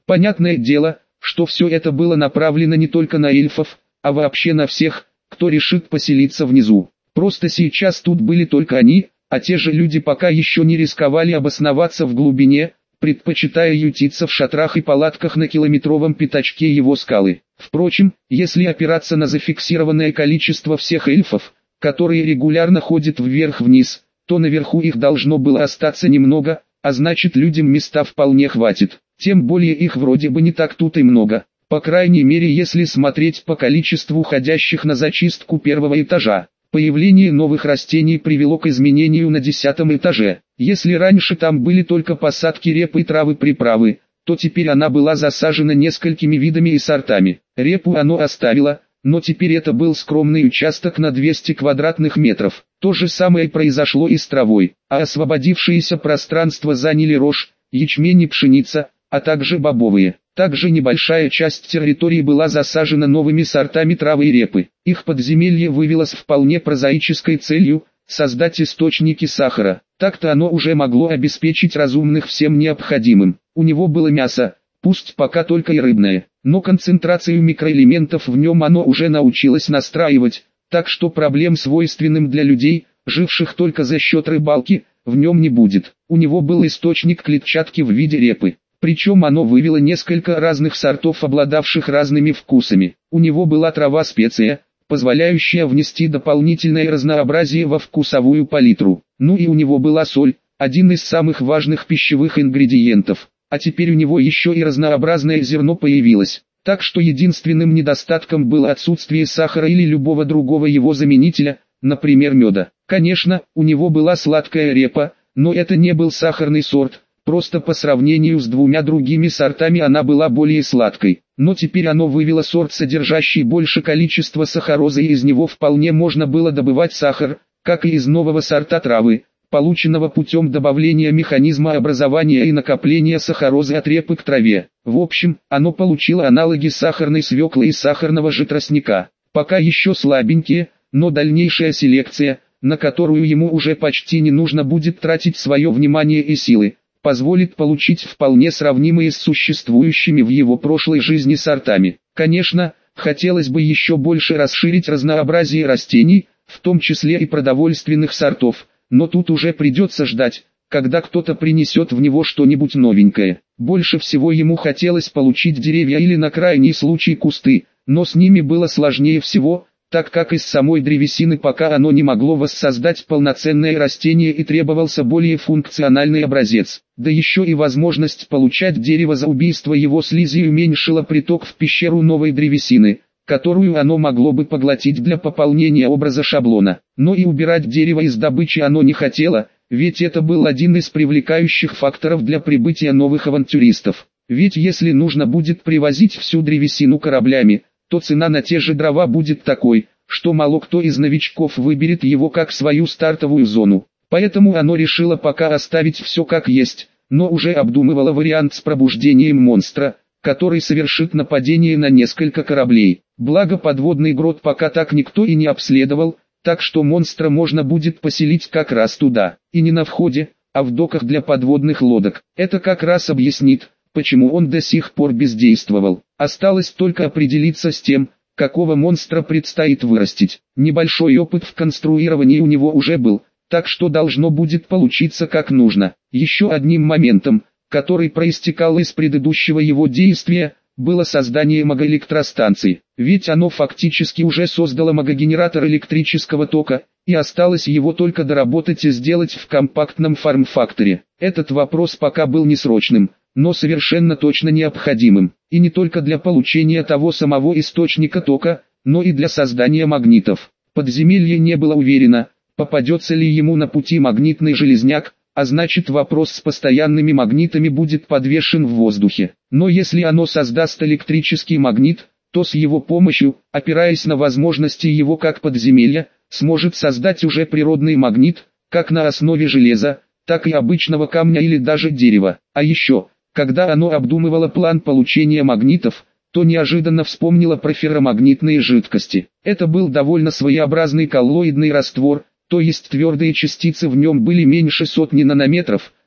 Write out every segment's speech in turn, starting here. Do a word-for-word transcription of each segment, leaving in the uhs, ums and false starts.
Понятное дело, что все это было направлено не только на эльфов, а вообще на всех, кто решит поселиться внизу. Просто сейчас тут были только они, а те же люди пока еще не рисковали обосноваться в глубине, предпочитая ютиться в шатрах и палатках на километровом пятачке его скалы. Впрочем, если опираться на зафиксированное количество всех эльфов, которые регулярно ходят вверх-вниз, то наверху их должно было остаться немного, а значит людям места вполне хватит. Тем более их вроде бы не так тут и много, по крайней мере если смотреть по количеству уходящих на зачистку первого этажа. Появление новых растений привело к изменению на десятом этаже. Если раньше там были только посадки репы и травы-приправы, то теперь она была засажена несколькими видами и сортами. Репу оно оставило, но теперь это был скромный участок на двести квадратных метров. То же самое произошло и с травой, а освободившееся пространство заняли рожь, ячмень и пшеница, а также бобовые. Также небольшая часть территории была засажена новыми сортами травы и репы. Их подземелье вывелось вполне прозаической целью – создать источники сахара. Так-то оно уже могло обеспечить разумных всем необходимым. У него было мясо, пусть пока только и рыбное, но концентрацию микроэлементов в нем оно уже научилось настраивать, так что проблем, свойственным для людей, живших только за счет рыбалки, в нем не будет. У него был источник клетчатки в виде репы. Причем оно вывело несколько разных сортов, обладавших разными вкусами. У него была трава-специя, позволяющая внести дополнительное разнообразие во вкусовую палитру. Ну и у него была соль, один из самых важных пищевых ингредиентов. А теперь у него еще и разнообразное зерно появилось. Так что единственным недостатком было отсутствие сахара или любого другого его заменителя, например меда. Конечно, у него была сладкая репа, но это не был сахарный сорт. Просто по сравнению с двумя другими сортами она была более сладкой. Но теперь оно вывело сорт, содержащий больше количества сахарозы, и из него вполне можно было добывать сахар, как и из нового сорта травы, полученного путем добавления механизма образования и накопления сахарозы от репы к траве. В общем, оно получило аналоги сахарной свеклы и сахарного же тростника. Пока еще слабенькие, но дальнейшая селекция, на которую ему уже почти не нужно будет тратить свое внимание и силы, позволит получить вполне сравнимые с существующими в его прошлой жизни сортами. Конечно, хотелось бы еще больше расширить разнообразие растений, в том числе и продовольственных сортов, но тут уже придется ждать, когда кто-то принесет в него что-нибудь новенькое. Больше всего ему хотелось получить деревья или на крайний случай кусты, но с ними было сложнее всего, так как из самой древесины пока оно не могло воссоздать полноценное растение и требовался более функциональный образец. Да еще и возможность получать дерево за убийство его слизи уменьшила приток в пещеру новой древесины, которую оно могло бы поглотить для пополнения образа шаблона. Но и убирать дерево из добычи оно не хотело, ведь это был один из привлекающих факторов для прибытия новых авантюристов. Ведь если нужно будет привозить всю древесину кораблями, то цена на те же дрова будет такой, что мало кто из новичков выберет его как свою стартовую зону. Поэтому оно решило пока оставить все как есть, но уже обдумывало вариант с пробуждением монстра, который совершит нападение на несколько кораблей. Благо подводный грот пока так никто и не обследовал, так что монстра можно будет поселить как раз туда, и не на входе, а в доках для подводных лодок. Это как раз объяснит, почему он до сих пор бездействовал. Осталось только определиться с тем, какого монстра предстоит вырастить. Небольшой опыт в конструировании у него уже был, так что должно будет получиться как нужно. Еще одним моментом, который проистекал из предыдущего его действия, было создание магоэлектростанции. Ведь оно фактически уже создало магогенератор электрического тока, и осталось его только доработать и сделать в компактном форм-факторе. Этот вопрос пока был несрочным, но совершенно точно необходимым, и не только для получения того самого источника тока, но и для создания магнитов. Подземелье не было уверено, попадется ли ему на пути магнитный железняк, а значит вопрос с постоянными магнитами будет подвешен в воздухе. Но если оно создаст электрический магнит, то с его помощью, опираясь на возможности его как подземелья, сможет создать уже природный магнит, как на основе железа, так и обычного камня или даже дерева. А еще, когда оно обдумывало план получения магнитов, то неожиданно вспомнило про ферромагнитные жидкости. Это был довольно своеобразный коллоидный раствор, то есть твердые частицы в нем были меньше сотни нанометров,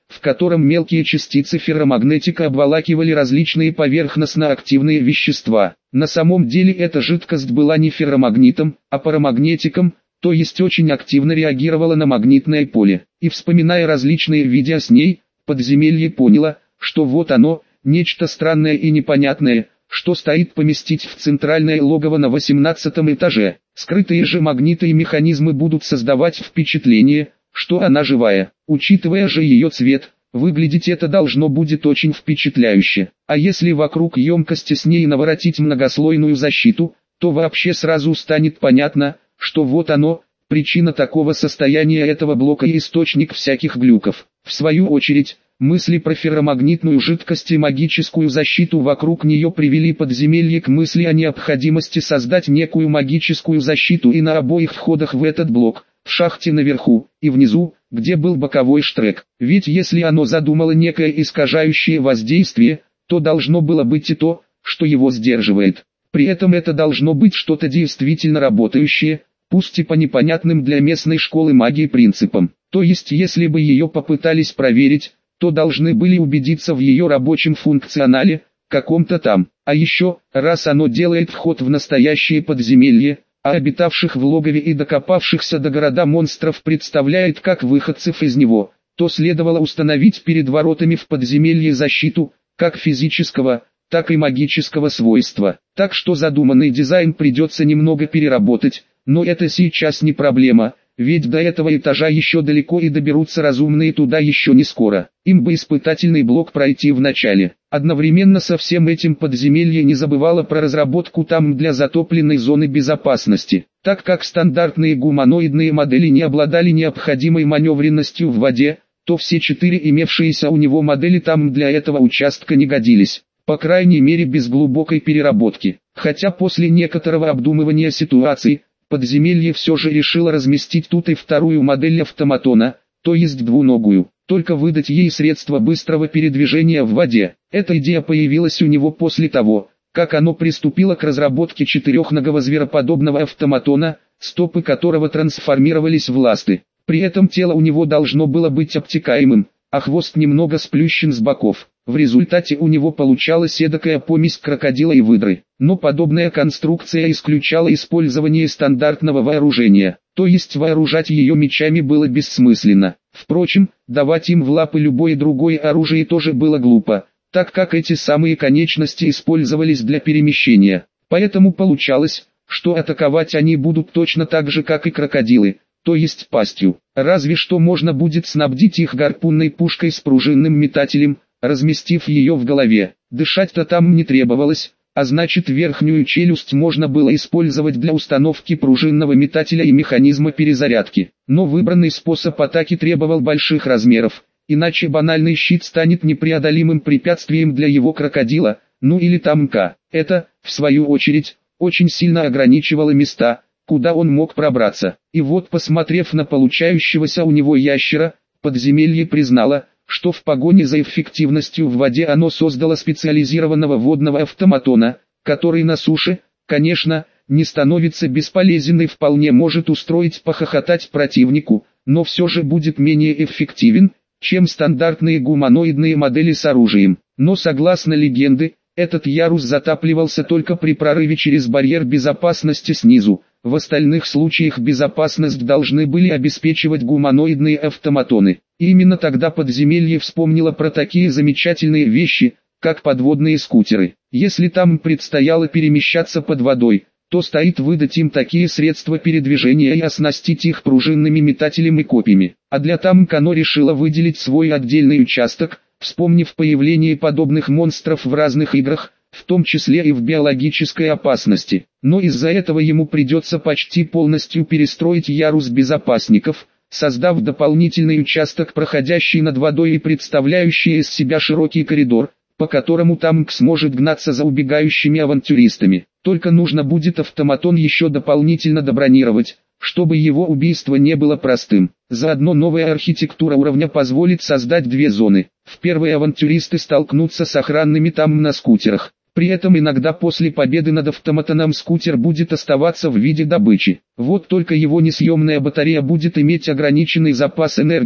в котором мелкие частицы ферромагнетика обволакивали различные поверхностно-активные вещества. На самом деле эта жидкость была не ферромагнитом, а парамагнетиком, то есть очень активно реагировала на магнитное поле. И вспоминая различные видео с ней, подземелье поняло, что вот оно, нечто странное и непонятное, что стоит поместить в центральное логово на восемнадцатом этаже. Скрытые же магниты и механизмы будут создавать впечатление, что она живая. Учитывая же ее цвет, выглядеть это должно будет очень впечатляюще. А если вокруг емкости с ней наворотить многослойную защиту, то вообще сразу станет понятно, что вот оно, причина такого состояния этого блока и источник всяких глюков. В свою очередь, мысли про ферромагнитную жидкость и магическую защиту вокруг нее привели подземелье к мысли о необходимости создать некую магическую защиту и на обоих входах в этот блок, в шахте наверху и внизу, где был боковой штрек. Ведь если оно задумало некое искажающее воздействие, то должно было быть и то, что его сдерживает. При этом это должно быть что-то действительно работающее, пусть и по непонятным для местной школы магии принципам. То есть если бы ее попытались проверить, то должны были убедиться в ее рабочем функционале, каком-то там. А еще, раз оно делает вход в настоящее подземелье, а обитавших в логове и докопавшихся до города монстров представляет как выходцев из него, то следовало установить перед воротами в подземелье защиту, как физического, так и магического свойства. Так что задуманный дизайн придется немного переработать, но это сейчас не проблема. Ведь до этого этажа еще далеко и доберутся разумные туда еще не скоро. Им бы испытательный блок пройти в начале. Одновременно со всем этим подземелье не забывало про разработку там для затопленной зоны безопасности. Так как стандартные гуманоидные модели не обладали необходимой маневренностью в воде, то все четыре имевшиеся у него модели там для этого участка не годились. По крайней мере без глубокой переработки. Хотя после некоторого обдумывания ситуации, подземелье все же решило разместить тут и вторую модель автоматона, то есть двуногую, только выдать ей средства быстрого передвижения в воде. Эта идея появилась у него после того, как оно приступило к разработке четырехногого звероподобного автоматона, стопы которого трансформировались в ласты. При этом тело у него должно было быть обтекаемым, а хвост немного сплющен с боков. В результате у него получалась эдакая помесь крокодила и выдры. Но подобная конструкция исключала использование стандартного вооружения, то есть вооружать ее мечами было бессмысленно. Впрочем, давать им в лапы любое другое оружие тоже было глупо, так как эти самые конечности использовались для перемещения. Поэтому получалось, что атаковать они будут точно так же, как и крокодилы, то есть пастью. Разве что можно будет снабдить их гарпунной пушкой с пружинным метателем, разместив ее в голове. Дышать-то там не требовалось, а значит верхнюю челюсть можно было использовать для установки пружинного метателя и механизма перезарядки. Но выбранный способ атаки требовал больших размеров, иначе банальный щит станет непреодолимым препятствием для его крокодила, ну или тамка. Это, в свою очередь, очень сильно ограничивало места, куда он мог пробраться. И вот, посмотрев на получающегося у него ящера, подземелье признало, что в погоне за эффективностью в воде оно создало специализированного водного автоматона, который на суше, конечно, не становится бесполезен и вполне может устроить похохотать противнику, но все же будет менее эффективен, чем стандартные гуманоидные модели с оружием. Но согласно легенде, этот ярус затапливался только при прорыве через барьер безопасности снизу. В остальных случаях безопасность должны были обеспечивать гуманоидные автоматоны. И именно тогда подземелье вспомнило про такие замечательные вещи, как подводные скутеры. Если там предстояло перемещаться под водой, то стоит выдать им такие средства передвижения и оснастить их пружинными метателем и копьями. А для тамк оно решило выделить свой отдельный участок, вспомнив появление подобных монстров в разных играх, в том числе и в биологической опасности. Но из-за этого ему придется почти полностью перестроить ярус безопасников, создав дополнительный участок, проходящий над водой и представляющий из себя широкий коридор, по которому тамк сможет гнаться за убегающими авантюристами. Только нужно будет автоматон еще дополнительно добронировать, чтобы его убийство не было простым. Заодно новая архитектура уровня позволит создать две зоны. В первой авантюристы столкнутся с охранными там на скутерах. При этом иногда после победы над автоматоном скутер будет оставаться в виде добычи. Вот только его несъемная батарея будет иметь ограниченный запас энергии,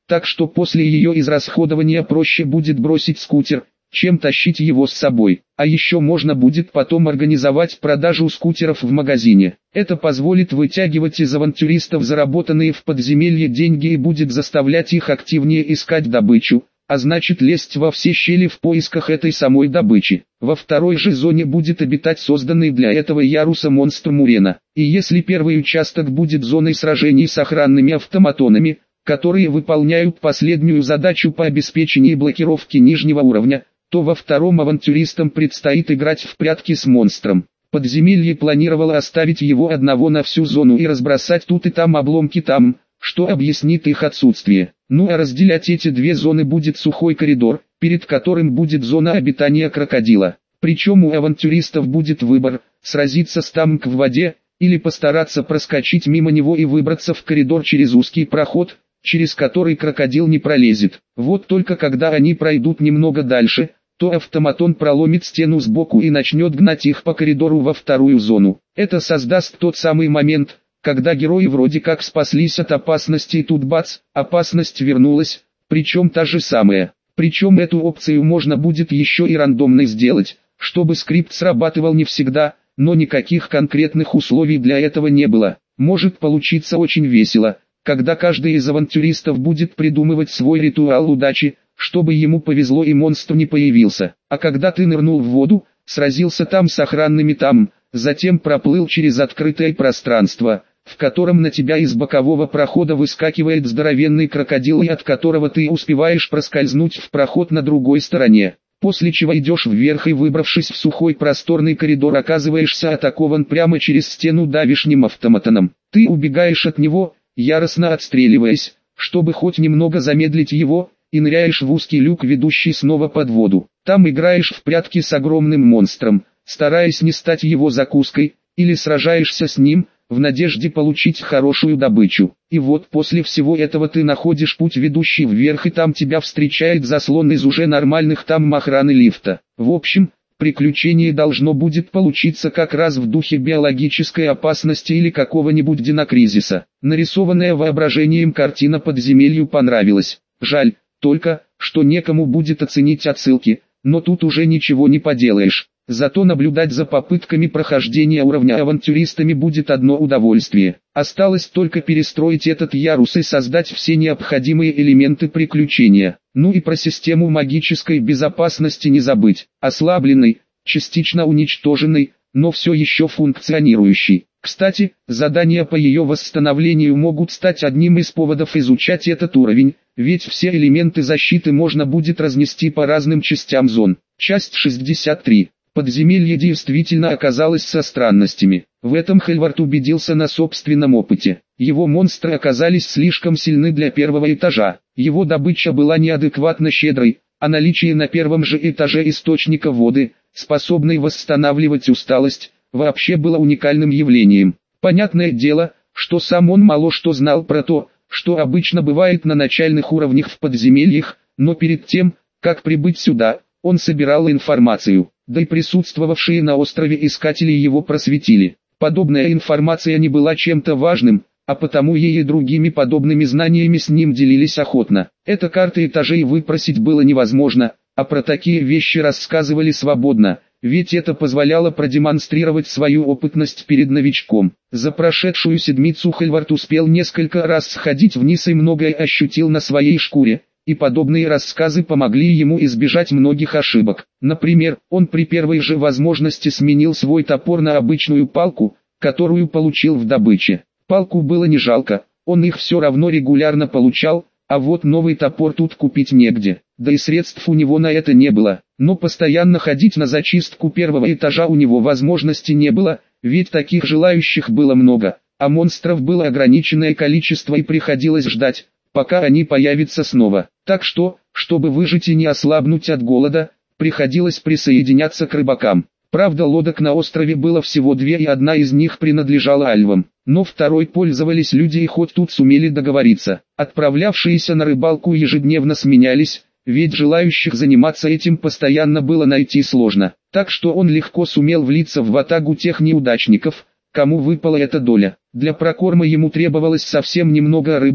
так что после ее израсходования проще будет бросить скутер, чем тащить его с собой. А еще можно будет потом организовать продажу скутеров в магазине. Это позволит вытягивать из авантюристов заработанные в подземелье деньги и будет заставлять их активнее искать добычу, а значит лезть во все щели в поисках этой самой добычи. Во второй же зоне будет обитать созданный для этого яруса монстр Мурена. И если первый участок будет зоной сражений с охранными автоматонами, которые выполняют последнюю задачу по обеспечению блокировки нижнего уровня, то во втором авантюристам предстоит играть в прятки с монстром. Подземелье планировало оставить его одного на всю зону и разбросать тут и там обломки там, что объяснит их отсутствие. Ну а разделять эти две зоны будет сухой коридор, перед которым будет зона обитания крокодила. Причем у авантюристов будет выбор, сразиться с Тамк в воде, или постараться проскочить мимо него и выбраться в коридор через узкий проход, через который крокодил не пролезет. Вот только когда они пройдут немного дальше, то автоматон проломит стену сбоку и начнет гнать их по коридору во вторую зону. Это создаст тот самый момент, когда герои вроде как спаслись от опасности и тут бац, опасность вернулась, причем та же самая. Причем эту опцию можно будет еще и рандомной сделать, чтобы скрипт срабатывал не всегда, но никаких конкретных условий для этого не было. Может получиться очень весело, когда каждый из авантюристов будет придумывать свой ритуал удачи, чтобы ему повезло и монстр не появился. А когда ты нырнул в воду, сразился там с охранными там, затем проплыл через открытое пространство, в котором на тебя из бокового прохода выскакивает здоровенный крокодил и от которого ты успеваешь проскользнуть в проход на другой стороне. После чего идешь вверх и, выбравшись в сухой просторный коридор, оказываешься атакован прямо через стену давишним автоматоном. Ты убегаешь от него, яростно отстреливаясь, чтобы хоть немного замедлить его, и ныряешь в узкий люк, ведущий снова под воду. Там играешь в прятки с огромным монстром, стараясь не стать его закуской, или сражаешься с ним, в надежде получить хорошую добычу. И вот после всего этого ты находишь путь, ведущий вверх, и там тебя встречает заслон из уже нормальных там охраны лифта. В общем, приключение должно будет получиться как раз в духе биологической опасности или какого-нибудь динокризиса. Нарисованная воображением картина подземелью понравилась. Жаль только, что некому будет оценить отсылки, но тут уже ничего не поделаешь. Зато наблюдать за попытками прохождения уровня авантюристами будет одно удовольствие. Осталось только перестроить этот ярус и создать все необходимые элементы приключения. Ну и про систему магической безопасности не забыть. Ослабленный, частично уничтоженный, но все еще функционирующий. Кстати, задания по ее восстановлению могут стать одним из поводов изучать этот уровень, ведь все элементы защиты можно будет разнести по разным частям зон. Часть шестьдесят три. Подземелье действительно оказалось со странностями. В этом Хельвард убедился на собственном опыте. Его монстры оказались слишком сильны для первого этажа. Его добыча была неадекватно щедрой, а наличие на первом же этаже источника воды, способной восстанавливать усталость, вообще было уникальным явлением. Понятное дело, что сам он мало что знал про то, что обычно бывает на начальных уровнях в подземельях, но перед тем, как прибыть сюда, он собирал информацию, да и присутствовавшие на острове искатели его просветили. Подобная информация не была чем-то важным, а потому ей и другими подобными знаниями с ним делились охотно. Эта карта этажей выпросить было невозможно, а про такие вещи рассказывали свободно, ведь это позволяло продемонстрировать свою опытность перед новичком. За прошедшую седмицу Хельвард успел несколько раз сходить вниз и многое ощутил на своей шкуре, и подобные рассказы помогли ему избежать многих ошибок. Например, он при первой же возможности сменил свой топор на обычную палку, которую получил в добыче. Палку было не жалко, он их все равно регулярно получал, а вот новый топор тут купить негде, да и средств у него на это не было. Но постоянно ходить на зачистку первого этажа у него возможности не было, ведь таких желающих было много, а монстров было ограниченное количество и приходилось ждать, пока они появятся снова. Так что, чтобы выжить и не ослабнуть от голода, приходилось присоединяться к рыбакам. Правда, лодок на острове было всего две, и одна из них принадлежала альвам. Но второй пользовались люди, и хоть тут сумели договориться. Отправлявшиеся на рыбалку ежедневно сменялись, ведь желающих заниматься этим постоянно было найти сложно. Так что он легко сумел влиться в ватагу тех неудачников, кому выпала эта доля. Для прокорма ему требовалось совсем немного рыбы,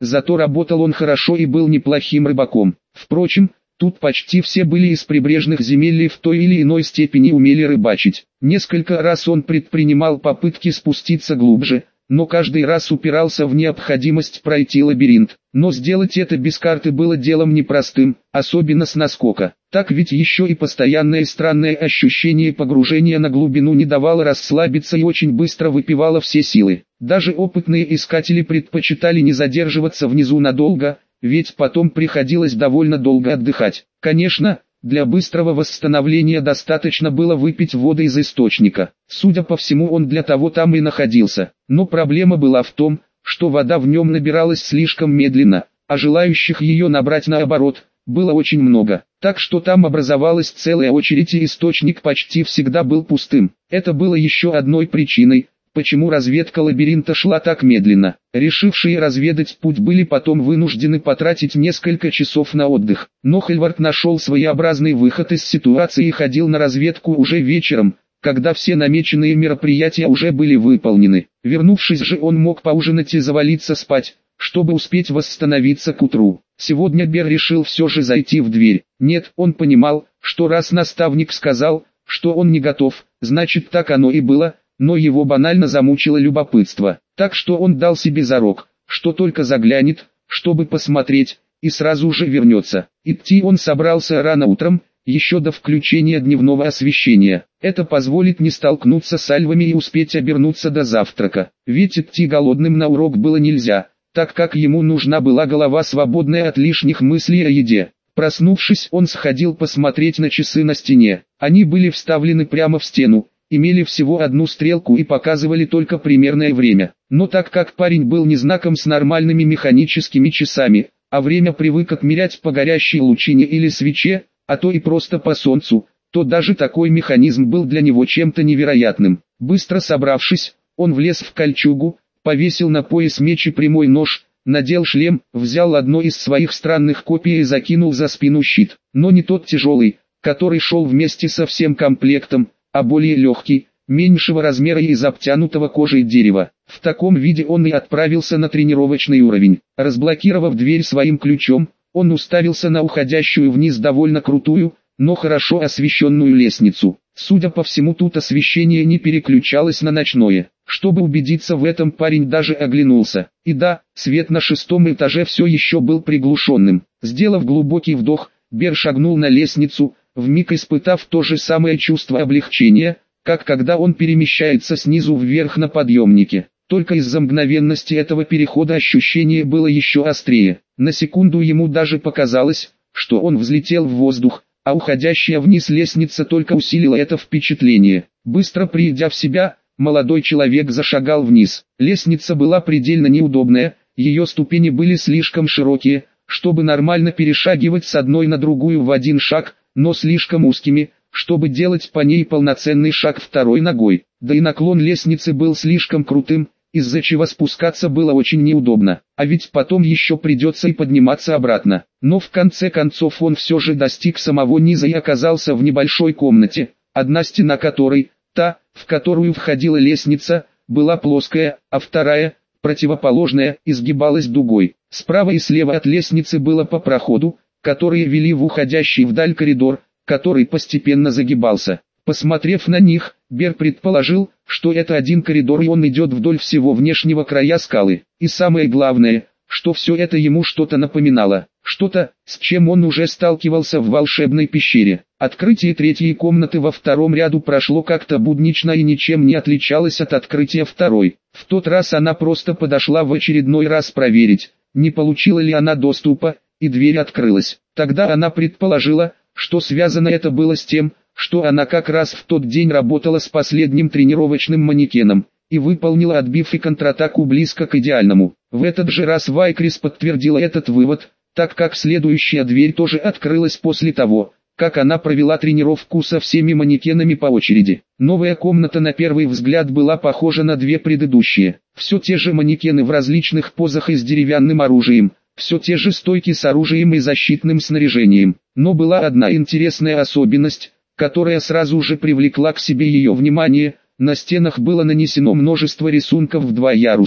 зато работал он хорошо и был неплохим рыбаком. Впрочем, тут почти все были из прибрежных земель и в той или иной степени умели рыбачить. Несколько раз он предпринимал попытки спуститься глубже, но каждый раз упирался в необходимость пройти лабиринт. Но сделать это без карты было делом непростым, особенно с наскока. Так ведь еще и постоянное и странное ощущение погружения на глубину не давало расслабиться и очень быстро выпивало все силы. Даже опытные искатели предпочитали не задерживаться внизу надолго, ведь потом приходилось довольно долго отдыхать. Конечно, для быстрого восстановления достаточно было выпить воды из источника. Судя по всему, он для того там и находился. Но проблема была в том, что вода в нем набиралась слишком медленно, а желающих ее набрать наоборот, было очень много. Так что там образовалась целая очередь и источник почти всегда был пустым. Это было еще одной причиной, почему разведка лабиринта шла так медленно. Решившие разведать путь были потом вынуждены потратить несколько часов на отдых. Но Хельвард нашел своеобразный выход из ситуации и ходил на разведку уже вечером, когда все намеченные мероприятия уже были выполнены. Вернувшись же, он мог поужинать и завалиться спать, чтобы успеть восстановиться к утру. Сегодня Бер решил все же зайти в дверь. Нет, он понимал, что раз наставник сказал, что он не готов, значит так оно и было, но его банально замучило любопытство. Так что он дал себе зарок, что только заглянет, чтобы посмотреть, и сразу же вернется. Идти он собрался рано утром, еще до включения дневного освещения. Это позволит не столкнуться с альвами и успеть обернуться до завтрака. Ведь идти голодным на урок было нельзя, так как ему нужна была голова, свободная от лишних мыслей о еде. Проснувшись, он сходил посмотреть на часы на стене. Они были вставлены прямо в стену, имели всего одну стрелку и показывали только примерное время. Но так как парень был не знаком с нормальными механическими часами, а время привык отмерять по горящей лучине или свече, а то и просто по солнцу, то даже такой механизм был для него чем-то невероятным. Быстро собравшись, он влез в кольчугу, повесил на пояс меч и прямой нож, надел шлем, взял одно из своих странных копий и закинул за спину щит. Но не тот тяжелый, который шел вместе со всем комплектом, а более легкий, меньшего размера и из обтянутого кожей дерева. В таком виде он и отправился на тренировочный уровень. Разблокировав дверь своим ключом, он уставился на уходящую вниз довольно крутую, но хорошо освещенную лестницу. Судя по всему, тут освещение не переключалось на ночное. Чтобы убедиться в этом, парень даже оглянулся. И да, свет на шестом этаже все еще был приглушенным. Сделав глубокий вдох, Бер шагнул на лестницу, вмиг испытав то же самое чувство облегчения, как когда он перемещается снизу вверх на подъемнике. Только из-за мгновенности этого перехода ощущение было еще острее. На секунду ему даже показалось, что он взлетел в воздух, а уходящая вниз лестница только усилила это впечатление. Быстро придя в себя, молодой человек зашагал вниз. Лестница была предельно неудобная, ее ступени были слишком широкие, чтобы нормально перешагивать с одной на другую в один шаг, но слишком узкими, чтобы делать по ней полноценный шаг второй ногой. Да и наклон лестницы был слишком крутым, из-за чего спускаться было очень неудобно, а ведь потом еще придется и подниматься обратно. Но в конце концов он все же достиг самого низа и оказался в небольшой комнате, одна стена которой, та, в которую входила лестница, была плоская, а вторая, противоположная, изгибалась дугой. Справа и слева от лестницы было по проходу, которые вели в уходящий вдаль коридор, который постепенно загибался. Посмотрев на них, Бер предположил, что это один коридор и он идет вдоль всего внешнего края скалы. И самое главное, что все это ему что-то напоминало, что-то, с чем он уже сталкивался в волшебной пещере. Открытие третьей комнаты во втором ряду прошло как-то буднично и ничем не отличалось от открытия второй. В тот раз она просто подошла в очередной раз проверить, не получила ли она доступа, и дверь открылась. Тогда она предположила, что связано это было с тем, что она как раз в тот день работала с последним тренировочным манекеном, и выполнила отбив и контратаку близко к идеальному. В этот же раз Вайкрис подтвердила этот вывод, так как следующая дверь тоже открылась после того, как она провела тренировку со всеми манекенами по очереди. Новая комната на первый взгляд была похожа на две предыдущие. Все те же манекены в различных позах и с деревянным оружием, все те же стойки с оружием и защитным снаряжением. Но была одна интересная особенность, которая сразу же привлекла к себе ее внимание. На стенах было нанесено множество рисунков в два яруса.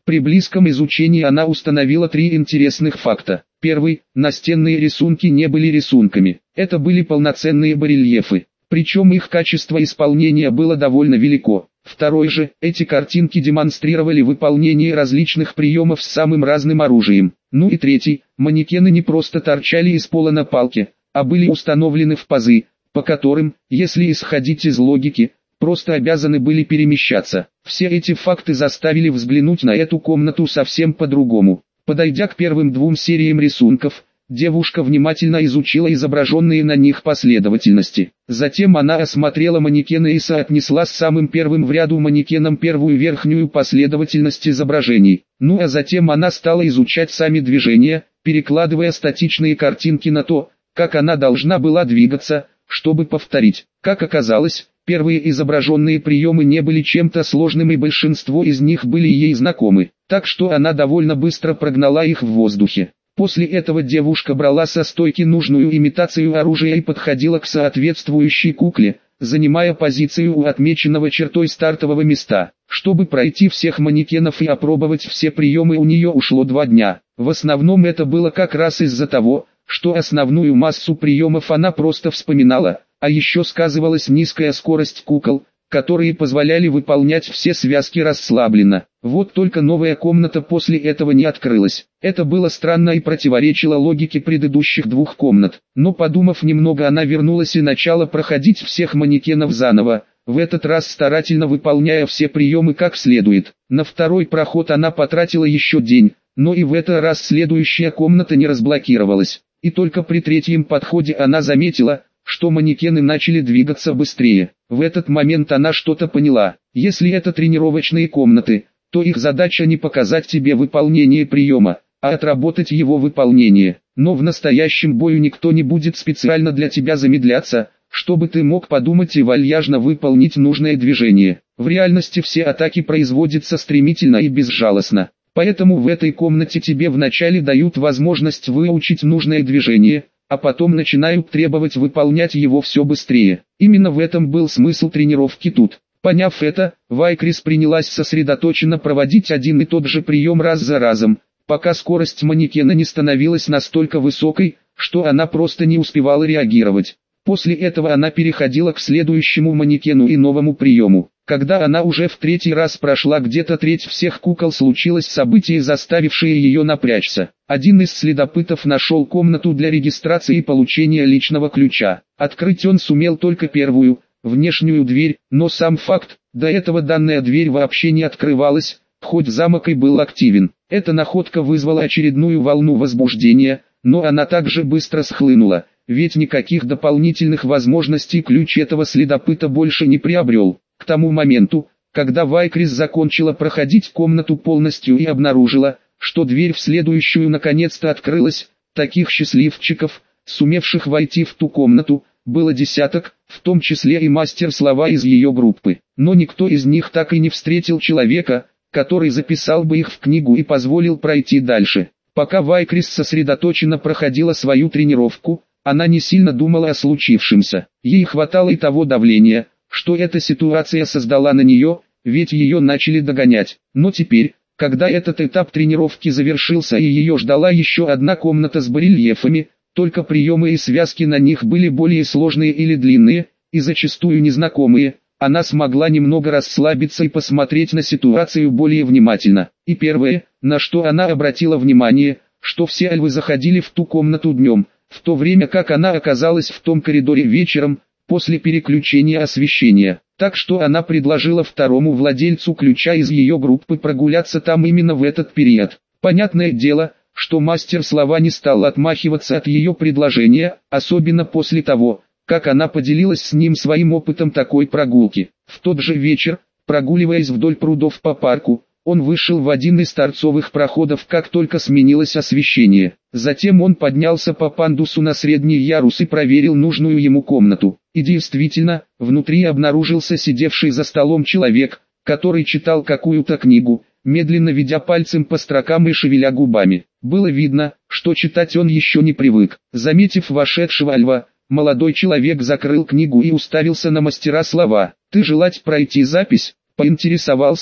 При близком изучении она установила три интересных факта. Первый, настенные рисунки не были рисунками, это были полноценные барельефы, причем их качество исполнения было довольно велико. Второй же, эти картинки демонстрировали выполнение различных приемов с самым разным оружием. Ну и третий, манекены не просто торчали из пола на палке, а были установлены в пазы, по которым, если исходить из логики, просто обязаны были перемещаться. Все эти факты заставили взглянуть на эту комнату совсем по-другому. Подойдя к первым двум сериям рисунков, девушка внимательно изучила изображенные на них последовательности. Затем она осмотрела манекены и соотнесла с самым первым в ряду манекеном первую верхнюю последовательность изображений. Ну а затем она стала изучать сами движения, перекладывая статичные картинки на то, как она должна была двигаться, чтобы повторить. Как оказалось, первые изображенные приемы не были чем-то сложным и большинство из них были ей знакомы, так что она довольно быстро прогнала их в воздухе. После этого девушка брала со стойки нужную имитацию оружия и подходила к соответствующей кукле, занимая позицию у отмеченного чертой стартового места. Чтобы пройти всех манекенов и опробовать все приемы, у нее ушло два дня. В основном это было как раз из-за того, что основную массу приемов она просто вспоминала, а еще сказывалась низкая скорость кукол, которые позволяли выполнять все связки расслабленно. Вот только новая комната после этого не открылась. Это было странно и противоречило логике предыдущих двух комнат. Но подумав немного, она вернулась и начала проходить всех манекенов заново, в этот раз старательно выполняя все приемы как следует. На второй проход она потратила еще день, но и в этот раз следующая комната не разблокировалась. И только при третьем подходе она заметила, что манекены начали двигаться быстрее. В этот момент она что-то поняла. Если это тренировочные комнаты, то их задача не показать тебе выполнение приема, а отработать его выполнение. Но в настоящем бою никто не будет специально для тебя замедляться, чтобы ты мог подумать и вальяжно выполнить нужное движение. В реальности все атаки производятся стремительно и безжалостно. Поэтому в этой комнате тебе вначале дают возможность выучить нужное движение, а потом начинают требовать выполнять его все быстрее. Именно в этом был смысл тренировки тут. Поняв это, Вайкрис принялась сосредоточенно проводить один и тот же прием раз за разом, пока скорость манекена не становилась настолько высокой, что она просто не успевала реагировать. После этого она переходила к следующему манекену и новому приему. Когда она уже в третий раз прошла где-то треть всех кукол, случилось событие, заставившее ее напрячься. Один из следопытов нашел комнату для регистрации и получения личного ключа. Открыть он сумел только первую, внешнюю дверь, но сам факт, до этого данная дверь вообще не открывалась, хоть замок и был активен. Эта находка вызвала очередную волну возбуждения, но она также быстро схлынула, ведь никаких дополнительных возможностей ключ этого следопыта больше не приобрел. К тому моменту, когда Вайкрис закончила проходить комнату полностью и обнаружила, что дверь в следующую наконец-то открылась, таких счастливчиков, сумевших войти в ту комнату, было десяток, в том числе и мастер слова из ее группы. Но никто из них так и не встретил человека, который записал бы их в книгу и позволил пройти дальше. Пока Вайкрис сосредоточенно проходила свою тренировку, она не сильно думала о случившемся. Ей хватало и того давления, что эта ситуация создала на нее, ведь ее начали догонять. Но теперь, когда этот этап тренировки завершился и ее ждала еще одна комната с барельефами, только приемы и связки на них были более сложные или длинные, и зачастую незнакомые, она смогла немного расслабиться и посмотреть на ситуацию более внимательно. И первое, на что она обратила внимание, что все альвы заходили в ту комнату днем, в то время как она оказалась в том коридоре вечером, после переключения освещения. Так что она предложила второму владельцу ключа из ее группы прогуляться там именно в этот период. Понятное дело, что мастер слова не стал отмахиваться от ее предложения, особенно после того, как она поделилась с ним своим опытом такой прогулки. В тот же вечер, прогуливаясь вдоль прудов по парку, он вышел в один из торцовых проходов, как только сменилось освещение. Затем он поднялся по пандусу на средний ярус и проверил нужную ему комнату. И действительно, внутри обнаружился сидевший за столом человек, который читал какую-то книгу, медленно ведя пальцем по строкам и шевеля губами. Было видно, что читать он еще не привык. Заметив вошедшего льва, молодой человек закрыл книгу и уставился на мастера слова. «Ты желать пройти запись?» — поинтересовался он.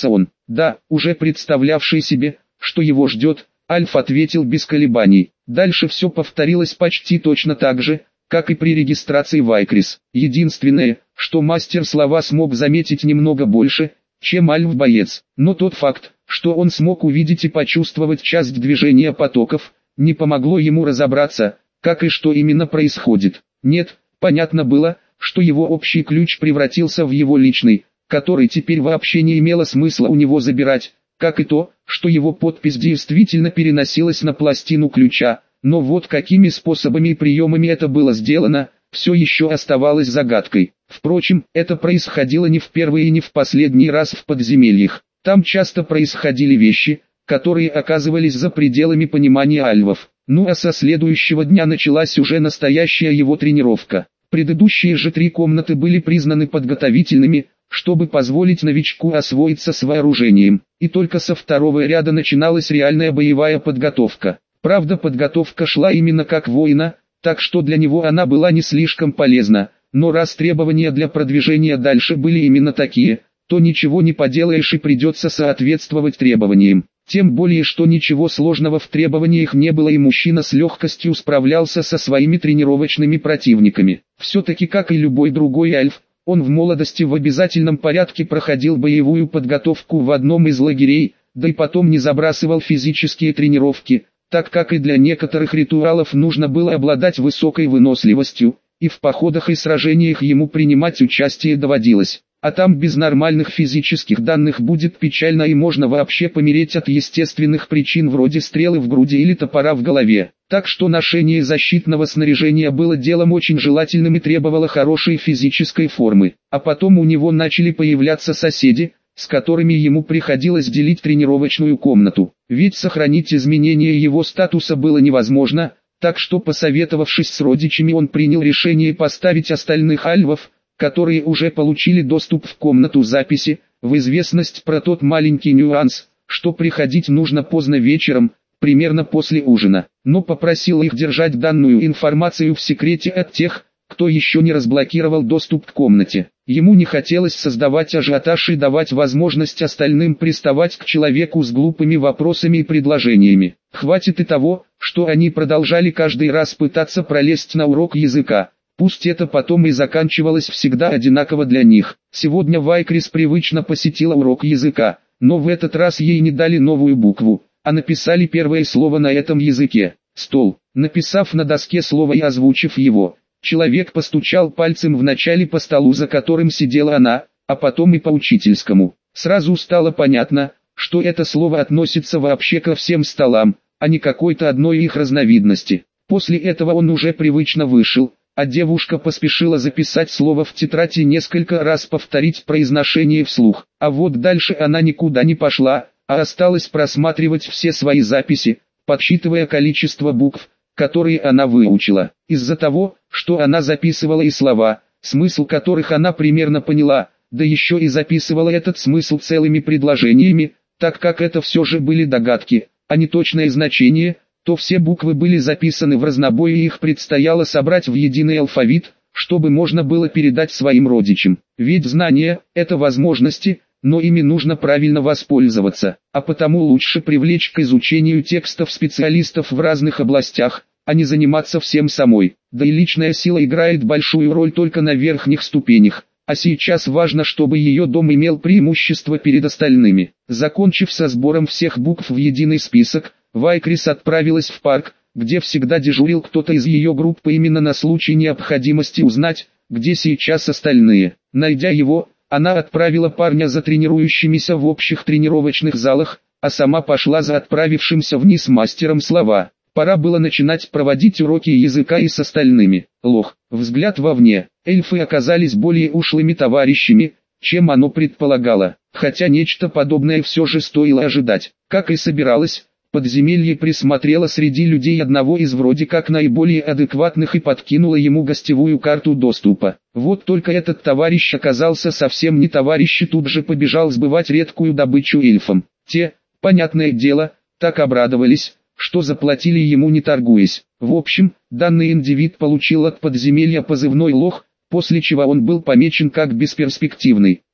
Да, уже представлявший себе, что его ждет, Альф ответил без колебаний. Дальше все повторилось почти точно так же, как и при регистрации в Айкрис. Единственное, что мастер слова смог заметить немного больше, чем Альф-боец. Но тот факт, что он смог увидеть и почувствовать часть движения потоков, не помогло ему разобраться, как и что именно происходит. Нет, понятно было, что его общий ключ превратился в его личный, который теперь вообще не имело смысла у него забирать, как и то, что его подпись действительно переносилась на пластину ключа, но вот какими способами и приемами это было сделано, все еще оставалось загадкой. Впрочем, это происходило не в первый и не в последний раз в подземельях. Там часто происходили вещи, которые оказывались за пределами понимания альвов. Ну а со следующего дня началась уже настоящая его тренировка. Предыдущие же три комнаты были признаны подготовительными, чтобы позволить новичку освоиться с вооружением, и только со второго ряда начиналась реальная боевая подготовка. Правда, подготовка шла именно как воина, так что для него она была не слишком полезна, но раз требования для продвижения дальше были именно такие, то ничего не поделаешь и придется соответствовать требованиям. Тем более, что ничего сложного в требованиях не было и мужчина с легкостью справлялся со своими тренировочными противниками. Все-таки, как и любой другой альф, он в молодости в обязательном порядке проходил боевую подготовку в одном из лагерей, да и потом не забрасывал физические тренировки, так как и для некоторых ритуалов нужно было обладать высокой выносливостью, и в походах и сражениях ему принимать участие доводилось. А там без нормальных физических данных будет печально и можно вообще помереть от естественных причин вроде стрелы в груди или топора в голове. Так что ношение защитного снаряжения было делом очень желательным и требовало хорошей физической формы. А потом у него начали появляться соседи, с которыми ему приходилось делить тренировочную комнату. Ведь сохранить изменение его статуса было невозможно, так что посоветовавшись с родичами он принял решение поставить остальных альвов, которые уже получили доступ в комнату записи, в известность про тот маленький нюанс, что приходить нужно поздно вечером, примерно после ужина, но попросил их держать данную информацию в секрете от тех, кто еще не разблокировал доступ к комнате. Ему не хотелось создавать ажиотаж и давать возможность остальным приставать к человеку с глупыми вопросами и предложениями. Хватит и того, что они продолжали каждый раз пытаться пролезть на урок языка. Пусть это потом и заканчивалось всегда одинаково для них. Сегодня Вайкрис привычно посетила урок языка, но в этот раз ей не дали новую букву, а написали первое слово на этом языке – «стол». Написав на доске слово и озвучив его, человек постучал пальцем вначале по столу, за которым сидела она, а потом и по учительскому. Сразу стало понятно, что это слово относится вообще ко всем столам, а не какой-то одной их разновидности. После этого он уже привычно вышел, а девушка поспешила записать слово в тетрадь и несколько раз повторить произношение вслух. А вот дальше она никуда не пошла, а осталась просматривать все свои записи, подсчитывая количество букв, которые она выучила. Из-за того, что она записывала и слова, смысл которых она примерно поняла, да еще и записывала этот смысл целыми предложениями, так как это все же были догадки, а не точное значение, то все буквы были записаны в разнобой и их предстояло собрать в единый алфавит, чтобы можно было передать своим родичам. Ведь знания – это возможности, но ими нужно правильно воспользоваться, а потому лучше привлечь к изучению текстов специалистов в разных областях, а не заниматься всем самой. Да и личная сила играет большую роль только на верхних ступенях, а сейчас важно, чтобы ее дом имел преимущество перед остальными. Закончив со сбором всех букв в единый список, Вайкрис отправилась в парк, где всегда дежурил кто-то из ее группы именно на случай необходимости узнать, где сейчас остальные. Найдя его, она отправила парня за тренирующимися в общих тренировочных залах, а сама пошла за отправившимся вниз мастером слова. Пора было начинать проводить уроки языка и с остальными. Лох. Взгляд вовне. Эльфы оказались более ушлыми товарищами, чем оно предполагало. Хотя нечто подобное все же стоило ожидать. Как и собиралось, подземелье присмотрело среди людей одного из вроде как наиболее адекватных и подкинуло ему гостевую карту доступа. Вот только этот товарищ оказался совсем не товарищ и тут же побежал сбывать редкую добычу эльфам. Те, понятное дело, так обрадовались, что заплатили ему не торгуясь. В общем, данный индивид получил от подземелья позывной «Лох», после чего он был помечен как бесперспективный.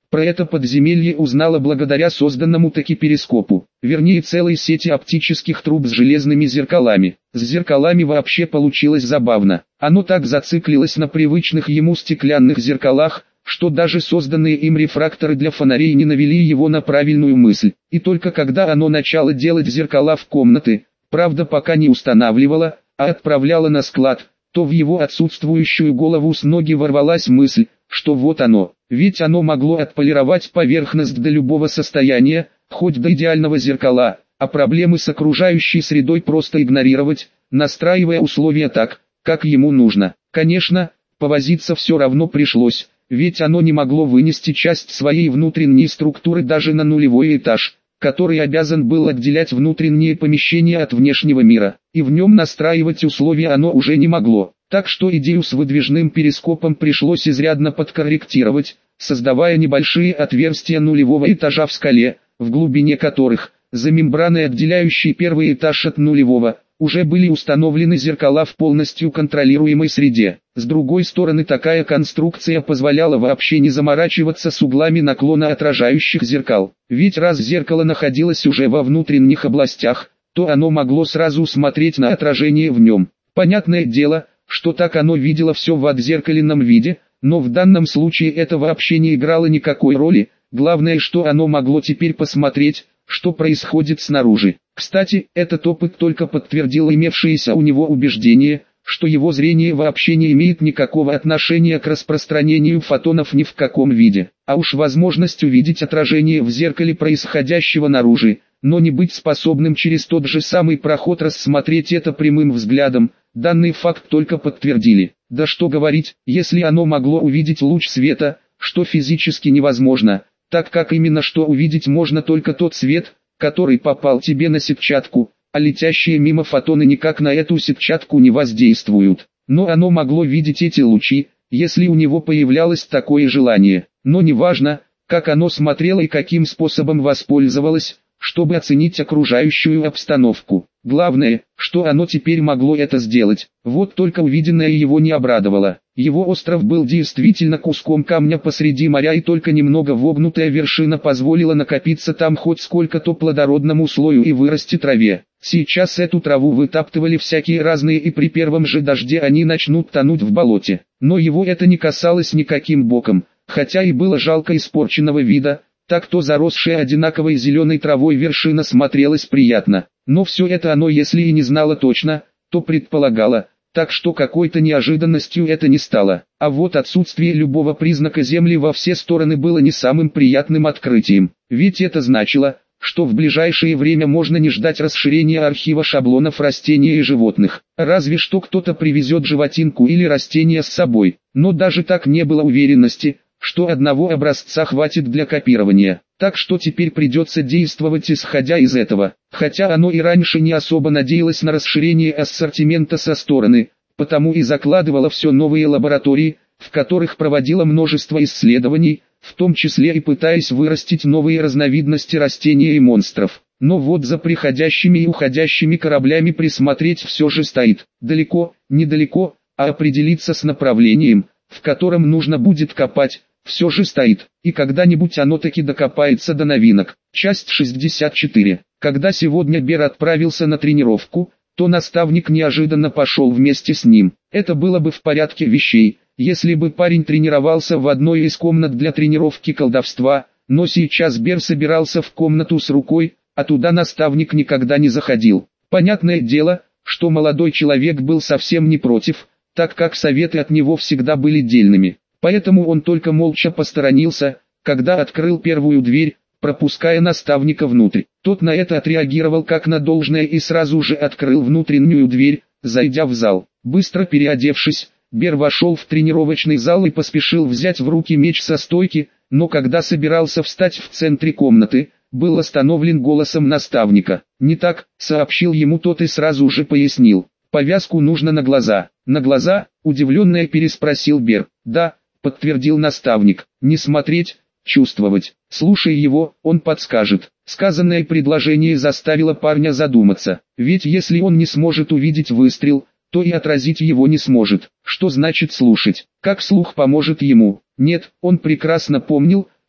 Про это подземелье узнала благодаря созданному таки перископу, вернее целой сети оптических труб с железными зеркалами. С зеркалами вообще получилось забавно. Оно так зациклилось на привычных ему стеклянных зеркалах, что даже созданные им рефракторы для фонарей не навели его на правильную мысль. И только когда оно начало делать зеркала в комнаты, правда пока не устанавливало, а отправляло на склад, то в его отсутствующую голову с ноги ворвалась мысль, что вот оно, ведь оно могло отполировать поверхность до любого состояния, хоть до идеального зеркала, а проблемы с окружающей средой просто игнорировать, настраивая условия так, как ему нужно. Конечно, повозиться все равно пришлось, ведь оно не могло вынести часть своей внутренней структуры даже на нулевой этаж, который обязан был отделять внутренние помещения от внешнего мира, и в нем настраивать условия оно уже не могло. Так что идею с выдвижным перископом пришлось изрядно подкорректировать, создавая небольшие отверстия нулевого этажа в скале, в глубине которых, за мембраной отделяющей первый этаж от нулевого, уже были установлены зеркала в полностью контролируемой среде. С другой стороны, такая конструкция позволяла вообще не заморачиваться с углами наклона отражающих зеркал. Ведь раз зеркало находилось уже во внутренних областях, то оно могло сразу смотреть на отражение в нем. Понятное дело, что так оно видело все в отзеркаленном виде, но в данном случае это вообще не играло никакой роли, главное, что оно могло теперь посмотреть, что происходит снаружи. Кстати, этот опыт только подтвердил имевшееся у него убеждение, что его зрение вообще не имеет никакого отношения к распространению фотонов ни в каком виде. А уж возможность увидеть отражение в зеркале происходящего наружу, но не быть способным через тот же самый проход рассмотреть это прямым взглядом, данный факт только подтвердили. Да что говорить, если оно могло увидеть луч света, что физически невозможно, так как именно что увидеть можно только тот свет, который попал тебе на сетчатку, а летящие мимо фотоны никак на эту сетчатку не воздействуют. Но оно могло видеть эти лучи, если у него появлялось такое желание. Но неважно, как оно смотрело и каким способом воспользовалось, чтобы оценить окружающую обстановку. Главное, что оно теперь могло это сделать. Вот только увиденное его не обрадовало. Его остров был действительно куском камня посреди моря, и только немного вогнутая вершина позволила накопиться там хоть сколько-то плодородному слою и вырасти траве. Сейчас эту траву вытаптывали всякие разные, и при первом же дожде они начнут тонуть в болоте. Но его это не касалось никаким боком, хотя и было жалко испорченного вида. Так то заросшая одинаковой зеленой травой вершина смотрелась приятно. Но все это оно, если и не знало точно, то предполагало, так что какой-то неожиданностью это не стало. А вот отсутствие любого признака земли во все стороны было не самым приятным открытием. Ведь это значило, что в ближайшее время можно не ждать расширения архива шаблонов растений и животных. Разве что кто-то привезет животинку или растение с собой. Но даже так не было уверенности, что одного образца хватит для копирования. Так что теперь придется действовать исходя из этого. Хотя оно и раньше не особо надеялось на расширение ассортимента со стороны, потому и закладывало все новые лаборатории, в которых проводило множество исследований, в том числе и пытаясь вырастить новые разновидности растений и монстров. Но вот за приходящими и уходящими кораблями присмотреть все же стоит. Далеко, недалеко, а определиться с направлением, в котором нужно будет копать, все же стоит. И когда-нибудь оно таки докопается до новинок. Часть шестьдесят четыре. Когда сегодня Бер отправился на тренировку, то наставник неожиданно пошел вместе с ним. Это было бы в порядке вещей, если бы парень тренировался в одной из комнат для тренировки колдовства, но сейчас Бер собирался в комнату с рукой, а туда наставник никогда не заходил. Понятное дело, что молодой человек был совсем не против, так как советы от него всегда были дельными. Поэтому он только молча посторонился, когда открыл первую дверь, пропуская наставника внутрь. Тот на это отреагировал как на должное и сразу же открыл внутреннюю дверь, зайдя в зал. Быстро переодевшись, Бер вошел в тренировочный зал и поспешил взять в руки меч со стойки, но когда собирался встать в центре комнаты, был остановлен голосом наставника. «Не так», — сообщил ему тот и сразу же пояснил. «Повязку нужно на глаза». «На глаза?» — удивленно переспросил Бер. «Да», — подтвердил наставник. «Не смотреть, чувствовать». Слушая его, он подскажет. Сказанное предложение заставило парня задуматься. Ведь если он не сможет увидеть выстрел, то и отразить его не сможет. Что значит слушать? Как слух поможет ему? Нет, он прекрасно помнил,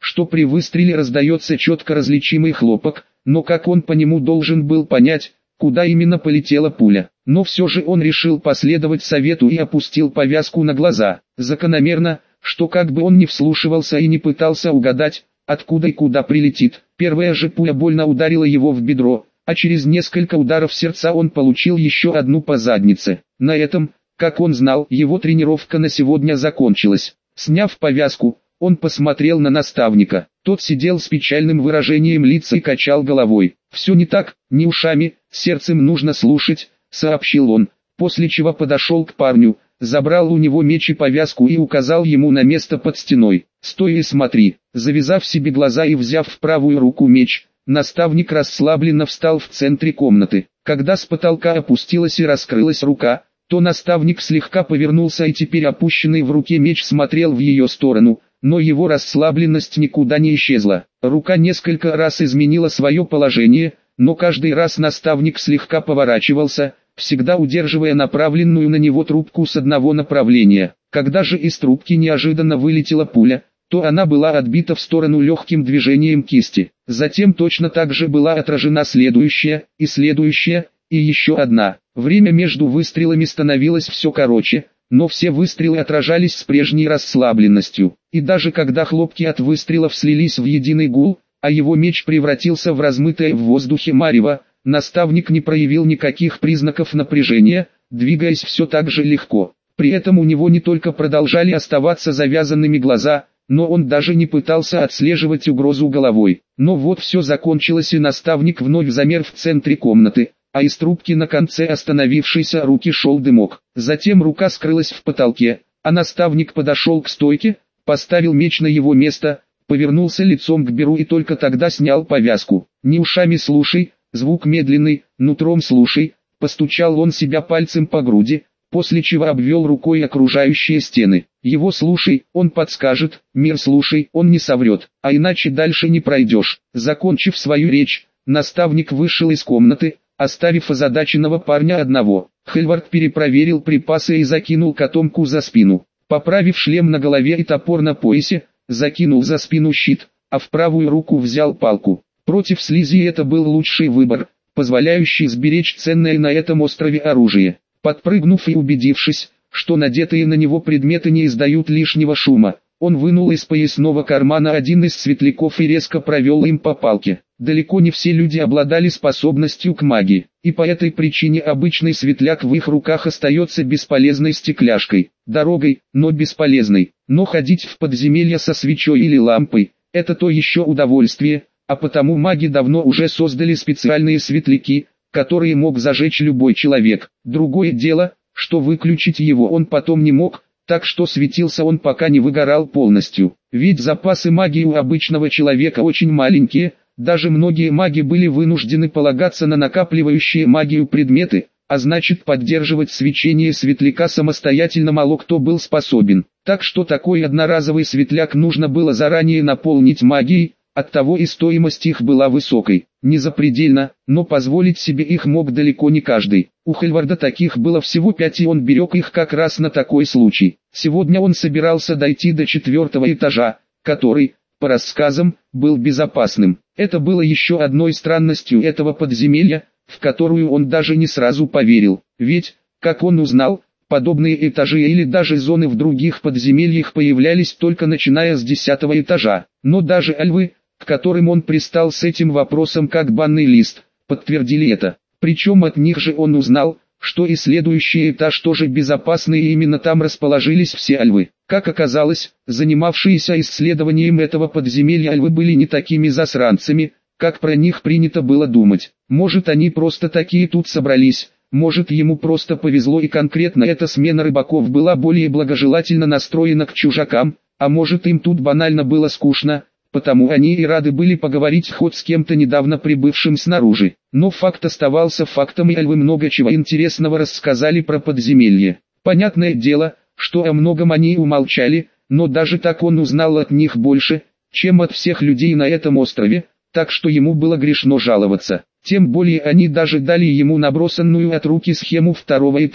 что при выстреле раздается четко различимый хлопок, но как он по нему должен был понять, куда именно полетела пуля. Но все же он решил последовать совету и опустил повязку на глаза. Закономерно, что как бы он ни вслушивался и не пытался угадать, откуда и куда прилетит, первая же пуля больно ударила его в бедро, а через несколько ударов сердца он получил еще одну по заднице. На этом, как он знал, его тренировка на сегодня закончилась. Сняв повязку, он посмотрел на наставника. Тот сидел с печальным выражением лица и качал головой. «Все не так, не ушами, сердцем нужно слушать», — сообщил он, после чего подошел к парню, забрал у него меч и повязку и указал ему на место под стеной. «Стой и смотри». Завязав себе глаза и взяв в правую руку меч, наставник расслабленно встал в центре комнаты. Когда с потолка опустилась и раскрылась рука, то наставник слегка повернулся и теперь опущенный в руке меч смотрел в ее сторону, но его расслабленность никуда не исчезла. Рука несколько раз изменила свое положение, но каждый раз наставник слегка поворачивался, всегда удерживая направленную на него трубку с одного направления. Когда же из трубки неожиданно вылетела пуля, то она была отбита в сторону легким движением кисти. Затем точно так же была отражена следующая, и следующая, и еще одна. Время между выстрелами становилось все короче, но все выстрелы отражались с прежней расслабленностью. И даже когда хлопки от выстрелов слились в единый гул, а его меч превратился в размытое в воздухе марево, наставник не проявил никаких признаков напряжения, двигаясь все так же легко. При этом у него не только продолжали оставаться завязанными глаза, но он даже не пытался отслеживать угрозу головой. Но вот все закончилось и наставник вновь замер в центре комнаты, а из трубки на конце остановившейся руки шел дымок. Затем рука скрылась в потолке, а наставник подошел к стойке, поставил меч на его место, повернулся лицом к Беру и только тогда снял повязку. «Не ушами слушай, звук медленный, нутром слушай», постучал он себя пальцем по груди, после чего обвел рукой окружающие стены. «Его слушай, он подскажет, мир слушай, он не соврет, а иначе дальше не пройдешь». Закончив свою речь, наставник вышел из комнаты, оставив озадаченного парня одного. Хельвард перепроверил припасы и закинул котомку за спину. Поправив шлем на голове и топор на поясе, закинул за спину щит, а в правую руку взял палку. Против слизи это был лучший выбор, позволяющий сберечь ценное на этом острове оружие. Подпрыгнув и убедившись, что надетые на него предметы не издают лишнего шума, он вынул из поясного кармана один из светляков и резко провел им по палке. Далеко не все люди обладали способностью к магии, и по этой причине обычный светляк в их руках остается бесполезной стекляшкой, дорогой, но бесполезной. Но ходить в подземелье со свечой или лампой – это то еще удовольствие, а потому маги давно уже создали специальные светляки, которые мог зажечь любой человек. Другое дело, что выключить его он потом не мог, так что светился он пока не выгорал полностью. Ведь запасы магии у обычного человека очень маленькие, даже многие маги были вынуждены полагаться на накапливающие магию предметы, а значит поддерживать свечение светляка самостоятельно мало кто был способен. Так что такой одноразовый светляк нужно было заранее наполнить магией, оттого и стоимость их была высокой. Не запредельно, но позволить себе их мог далеко не каждый. У Хельварда таких было всего пять, и он берег их как раз на такой случай. Сегодня он собирался дойти до четвертого этажа, который, по рассказам, был безопасным. Это было еще одной странностью этого подземелья, в которую он даже не сразу поверил. Ведь, как он узнал, подобные этажи или даже зоны в других подземельях появлялись только начиная с десятого этажа. Но даже альвы, к которым он пристал с этим вопросом как банный лист, подтвердили это. Причем от них же он узнал, что и следующий этаж тоже безопасный, и именно там расположились все альвы. Как оказалось, занимавшиеся исследованием этого подземелья альвы были не такими засранцами, как про них принято было думать. Может, они просто такие тут собрались, может, ему просто повезло и конкретно эта смена рыбаков была более благожелательно настроена к чужакам, а может, им тут банально было скучно, потому они и рады были поговорить хоть с кем-то недавно прибывшим снаружи. Но факт оставался фактом, и альвы много чего интересного рассказали про подземелье. Понятное дело, что о многом они умолчали, но даже так он узнал от них больше, чем от всех людей на этом острове, так что ему было грешно жаловаться. Тем более они даже дали ему набросанную от руки схему второго этажа.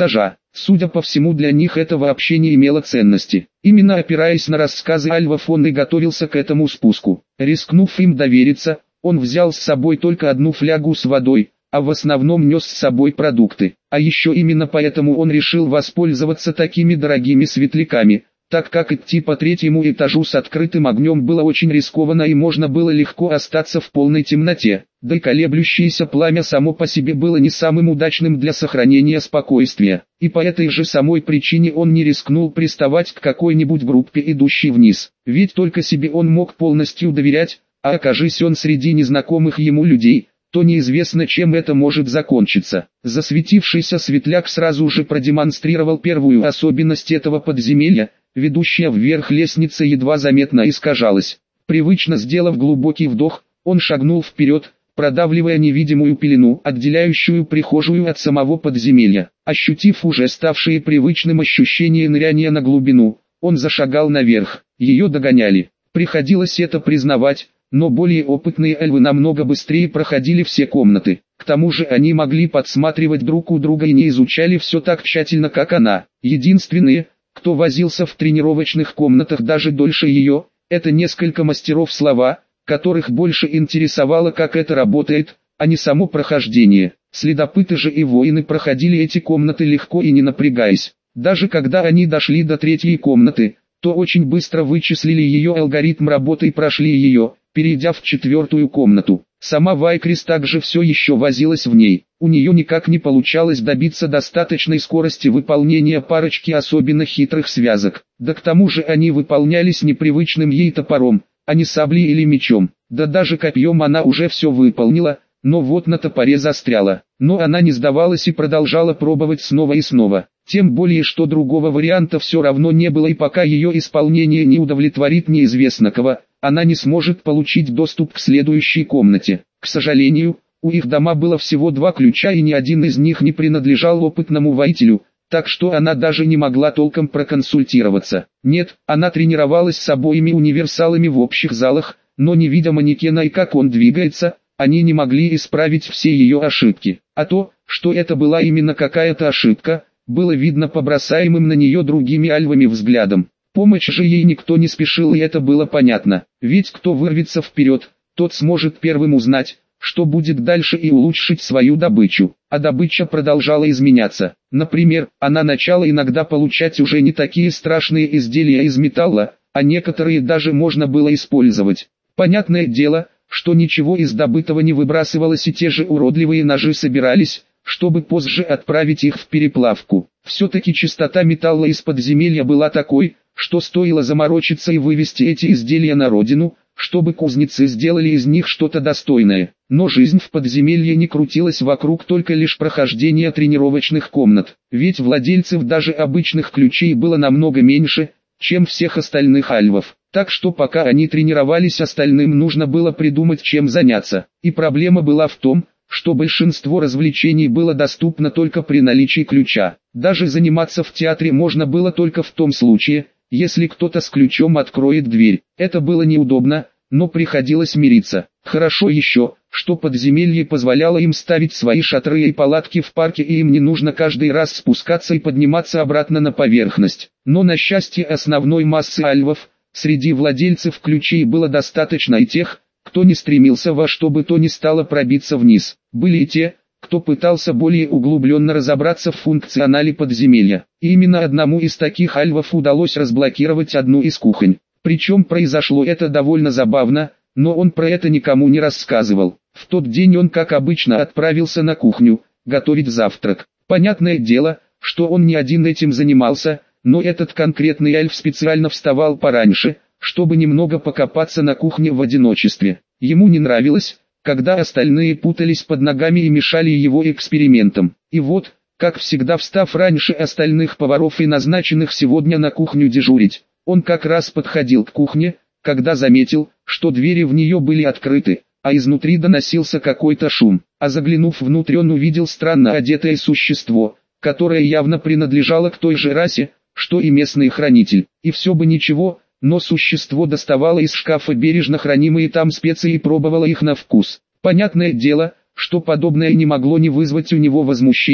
Судя по всему, для них это вообще не имело ценности. Именно опираясь на рассказы альвов, он и готовился к этому спуску. Рискнув им довериться, он взял с собой только одну флягу с водой, а в основном нес с собой продукты. А еще именно поэтому он решил воспользоваться такими дорогими светляками, так как идти по третьему этажу с открытым огнем было очень рискованно и можно было легко остаться в полной темноте. Да и колеблющееся пламя само по себе было не самым удачным для сохранения спокойствия. И по этой же самой причине он не рискнул приставать к какой-нибудь группе, идущей вниз. Ведь только себе он мог полностью доверять, а окажись он среди незнакомых ему людей, то неизвестно, чем это может закончиться. Засветившийся светляк сразу же продемонстрировал первую особенность этого подземелья. Ведущая вверх лестница едва заметно искажалась. Привычно сделав глубокий вдох, он шагнул вперед, продавливая невидимую пелену, отделяющую прихожую от самого подземелья. Ощутив уже ставшие привычным ощущение ныряния на глубину, он зашагал наверх. Ее догоняли. Приходилось это признавать, но более опытные эльвы намного быстрее проходили все комнаты. К тому же они могли подсматривать друг у друга и не изучали все так тщательно, как она. Единственные, кто возился в тренировочных комнатах даже дольше ее, это несколько мастеров слова, которых больше интересовало, как это работает, а не само прохождение. Следопыты же и воины проходили эти комнаты легко и не напрягаясь. Даже когда они дошли до третьей комнаты, то очень быстро вычислили ее алгоритм работы и прошли ее, перейдя в четвертую комнату. Сама Вайкрис также все еще возилась в ней. У нее никак не получалось добиться достаточной скорости выполнения парочки особенно хитрых связок. Да к тому же они выполнялись непривычным ей топором, а не саблей или мечом. Да даже копьем она уже все выполнила, но вот на топоре застряла. Но она не сдавалась и продолжала пробовать снова и снова. Тем более, что другого варианта все равно не было, и пока ее исполнение не удовлетворит неизвестно кого, она не сможет получить доступ к следующей комнате. К сожалению, у их дома было всего два ключа, и ни один из них не принадлежал опытному воителю, так что она даже не могла толком проконсультироваться. Нет, она тренировалась с обоими универсалами в общих залах, но не видя манекена и как он двигается, они не могли исправить все ее ошибки. А то, что это была именно какая-то ошибка, было видно по бросаемым на нее другими альвами взглядом. Помочь же ей никто не спешил, и это было понятно. Ведь кто вырвется вперед, тот сможет первым узнать, что будет дальше, и улучшить свою добычу. А добыча продолжала изменяться. Например, она начала иногда получать уже не такие страшные изделия из металла, а некоторые даже можно было использовать. Понятное дело, что ничего из добытого не выбрасывалось, и те же уродливые ножи собирались, чтобы позже отправить их в переплавку. Все-таки чистота металла из подземелья была такой, что стоило заморочиться и вывести эти изделия на родину, чтобы кузнецы сделали из них что-то достойное. Но жизнь в подземелье не крутилась вокруг только лишь прохождения тренировочных комнат, ведь владельцев даже обычных ключей было намного меньше, чем всех остальных альвов. Так что пока они тренировались, остальным нужно было придумать, чем заняться. И проблема была в том, что большинство развлечений было доступно только при наличии ключа. Даже заниматься в театре можно было только в том случае, если кто-то с ключом откроет дверь. Это было неудобно, но приходилось мириться. Хорошо еще, что подземелье позволяло им ставить свои шатры и палатки в парке, и им не нужно каждый раз спускаться и подниматься обратно на поверхность. Но на счастье основной массы альвов, среди владельцев ключей было достаточно и тех, кто не стремился во что бы то ни стало пробиться вниз. Были и те, кто пытался более углубленно разобраться в функционале подземелья. И именно одному из таких альвов удалось разблокировать одну из кухонь. Причем произошло это довольно забавно, но он про это никому не рассказывал. В тот день он, как обычно, отправился на кухню, готовить завтрак. Понятное дело, что он не один этим занимался, но этот конкретный эльф специально вставал пораньше, чтобы немного покопаться на кухне в одиночестве. Ему не нравилось, когда остальные путались под ногами и мешали его экспериментам. И вот, как всегда, встав раньше остальных поваров и назначенных сегодня на кухню дежурить, он как раз подходил к кухне, когда заметил, что двери в нее были открыты, а изнутри доносился какой-то шум. А заглянув внутрь, он увидел странно одетое существо, которое явно принадлежало к той же расе, что и местный хранитель. И все бы ничего, но существо доставало из шкафа бережно хранимые там специи и пробовало их на вкус. Понятное дело, что подобное не могло не вызвать у него возмущения,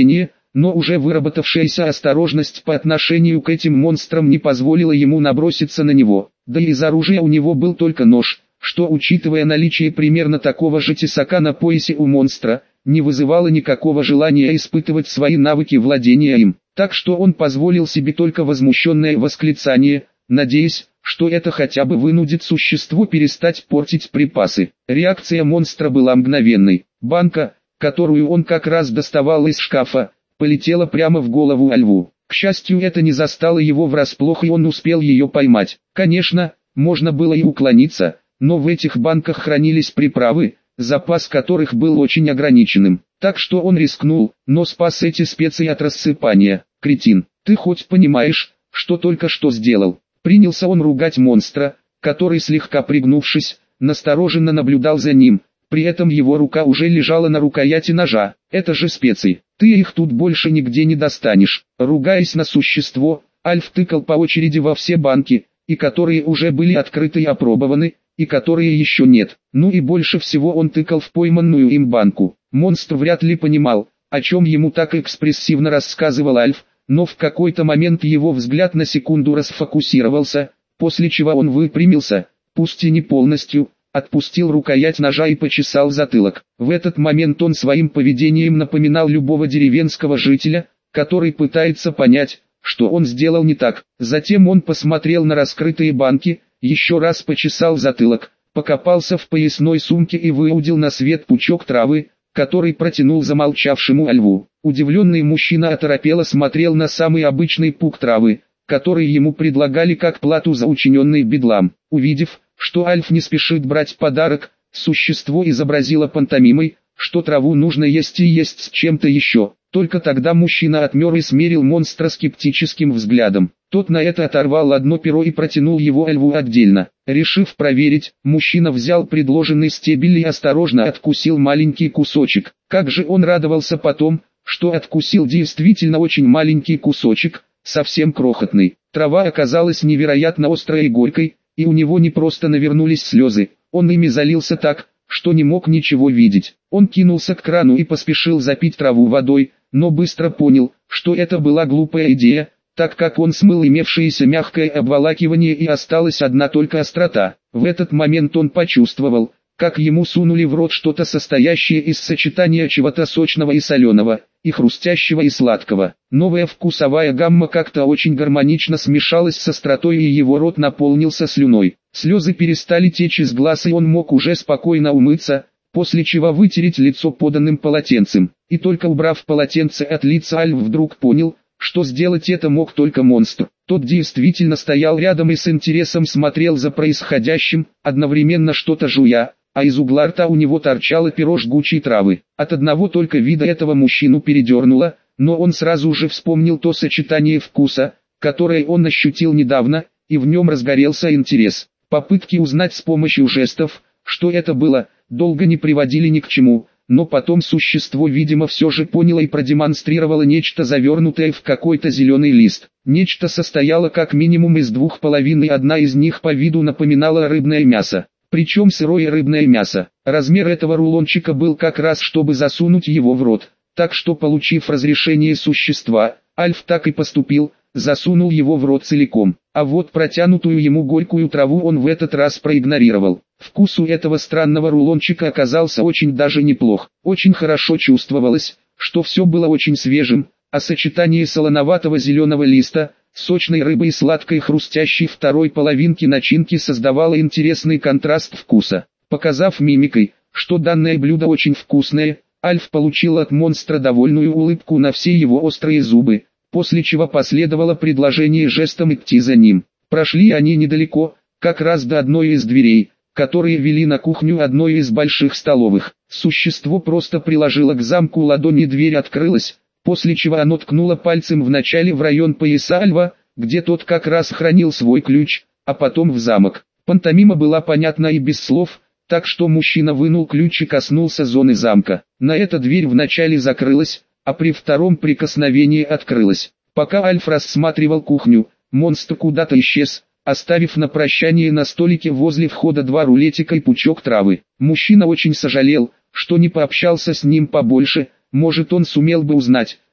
но уже выработавшаяся осторожность по отношению к этим монстрам не позволила ему наброситься на него. Да и из оружия у него был только нож, что, учитывая наличие примерно такого же тесака на поясе у монстра, не вызывало никакого желания испытывать свои навыки владения им. Так что он позволил себе только возмущенное восклицание, надеясь, что это хотя бы вынудит существо перестать портить припасы. Реакция монстра была мгновенной. Банка, которую он как раз доставал из шкафа, полетела прямо в голову льву. К счастью, это не застало его врасплох, и он успел ее поймать. Конечно, можно было и уклониться, но в этих банках хранились приправы, запас которых был очень ограниченным. Так что он рискнул, но спас эти специи от рассыпания. «Кретин, ты хоть понимаешь, что только что сделал?» Принялся он ругать монстра, который, слегка пригнувшись, настороженно наблюдал за ним. При этом его рука уже лежала на рукояти ножа. «Это же специи, ты их тут больше нигде не достанешь». Ругаясь на существо, Альф тыкал по очереди во все банки, и которые уже были открыты и опробованы, и которые еще нет. Ну и больше всего он тыкал в пойманную им банку. Монстр вряд ли понимал, о чем ему так экспрессивно рассказывал Альф, но в какой-то момент его взгляд на секунду расфокусировался, после чего он выпрямился, пусть и не полностью, отпустил рукоять ножа и почесал затылок. В этот момент он своим поведением напоминал любого деревенского жителя, который пытается понять, что он сделал не так. Затем он посмотрел на раскрытые банки, еще раз почесал затылок, покопался в поясной сумке и выудил на свет пучок травы, который протянул замолчавшему льву. Удивленный мужчина оторопело смотрел на самый обычный пук травы, который ему предлагали как плату за учиненный бедлам. Увидев, что Альф не спешит брать подарок, существо изобразило пантомимой, что траву нужно есть и есть с чем-то еще. Только тогда мужчина отмер и смерил монстра скептическим взглядом. Тот на это оторвал одно перо и протянул его льву отдельно. Решив проверить, мужчина взял предложенный стебель и осторожно откусил маленький кусочек. Как же он радовался потом, что откусил действительно очень маленький кусочек, совсем крохотный. Трава оказалась невероятно острой и горькой, и у него не просто навернулись слезы, он ими залился так, что не мог ничего видеть. Он кинулся к крану и поспешил запить траву водой, но быстро понял, что это была глупая идея, так как он смыл имевшееся мягкое обволакивание и осталась одна только острота. В этот момент он почувствовал, как ему сунули в рот что-то состоящее из сочетания чего-то сочного и соленого, и хрустящего и сладкого. Новая вкусовая гамма как-то очень гармонично смешалась с остротой, и его рот наполнился слюной. Слезы перестали течь из глаз, и он мог уже спокойно умыться, после чего вытереть лицо поданным полотенцем. И только убрав полотенце от лица, Альф вдруг понял, что сделать это мог только монстр. Тот действительно стоял рядом и с интересом смотрел за происходящим, одновременно что-то жуя, а из угла рта у него торчало перо жгучей травы. От одного только вида этого мужчину передернуло, но он сразу же вспомнил то сочетание вкуса, которое он ощутил недавно, и в нем разгорелся интерес. Попытки узнать с помощью жестов, что это было, долго не приводили ни к чему, но потом существо, видимо, все же поняло и продемонстрировало нечто завернутое в какой-то зеленый лист. Нечто состояло как минимум из двух половин, и одна из них по виду напоминала рыбное мясо. Причем сырое рыбное мясо. Размер этого рулончика был как раз, чтобы засунуть его в рот. Так что, получив разрешение существа, Альф так и поступил, засунул его в рот целиком. А вот протянутую ему горькую траву он в этот раз проигнорировал. Вкус у этого странного рулончика оказался очень даже неплох. Очень хорошо чувствовалось, что все было очень свежим, а сочетание солоноватого зеленого листа, сочной рыбы и сладкой хрустящей второй половинки начинки создавало интересный контраст вкуса. Показав мимикой, что данное блюдо очень вкусное, Альф получил от монстра довольную улыбку на все его острые зубы, после чего последовало предложение жестом идти за ним. Прошли они недалеко, как раз до одной из дверей, которые вели на кухню одной из больших столовых. Существо просто приложило к замку ладонь, и дверь открылась, после чего оно ткнуло пальцем вначале в район пояса льва, где тот как раз хранил свой ключ, а потом в замок. Пантомима была понятна и без слов, так что мужчина вынул ключ и коснулся зоны замка. На это дверь вначале закрылась, а при втором прикосновении открылась. Пока Альф рассматривал кухню, монстр куда-то исчез, оставив на прощание на столике возле входа два рулетика и пучок травы. Мужчина очень сожалел, что не пообщался с ним побольше, может он сумел бы узнать,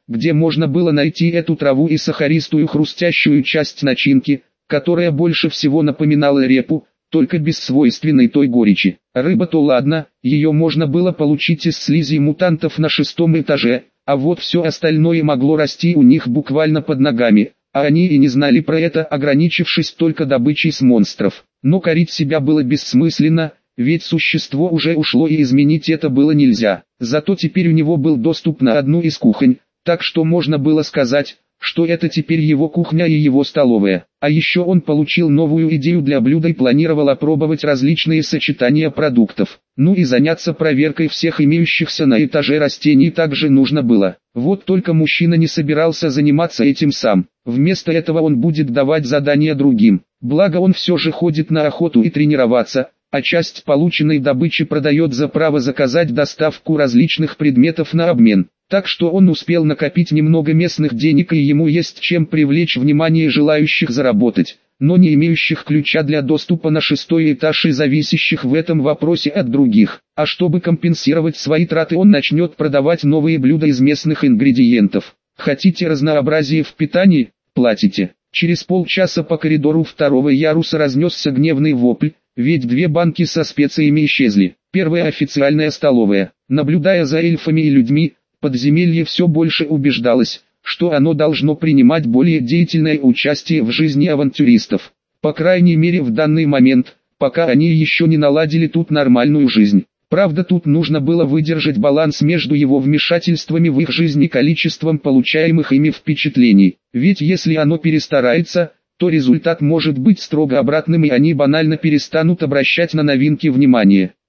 где можно было найти эту траву и сахаристую хрустящую часть начинки, которая больше всего напоминала репу, только без свойственной той горечи. Рыба-то ладно, ее можно было получить из слизи мутантов на шестом этаже, а вот все остальное могло расти у них буквально под ногами, а они и не знали про это, ограничившись только добычей с монстров. Но корить себя было бессмысленно, ведь существо уже ушло и изменить это было нельзя. Зато теперь у него был доступ на одну из кухонь, так что можно было сказать, что это теперь его кухня и его столовая. А еще он получил новую идею для блюда и планировал опробовать различные сочетания продуктов. Ну и заняться проверкой всех имеющихся на этаже растений также нужно было. Вот только мужчина не собирался заниматься этим сам. Вместо этого он будет давать задания другим. Благо он все же ходит на охоту и тренироваться, а часть полученной добычи продает за право заказать доставку различных предметов на обмен. Так что он успел накопить немного местных денег и ему есть чем привлечь внимание желающих заработать, но не имеющих ключа для доступа на шестой этаж и зависящих в этом вопросе от других. А чтобы компенсировать свои траты, он начнет продавать новые блюда из местных ингредиентов. Хотите разнообразие в питании? Платите. Через полчаса по коридору второго яруса разнесся гневный вопль, ведь две банки со специями исчезли. Первая официальная столовая. Наблюдая за эльфами и людьми, подземелье все больше убеждалось, что оно должно принимать более деятельное участие в жизни авантюристов. По крайней мере в данный момент, пока они еще не наладили тут нормальную жизнь. Правда, тут нужно было выдержать баланс между его вмешательствами в их жизнь и количеством получаемых ими впечатлений. Ведь если оно перестарается, то результат может быть строго обратным и они банально перестанут обращать на новинки внимание.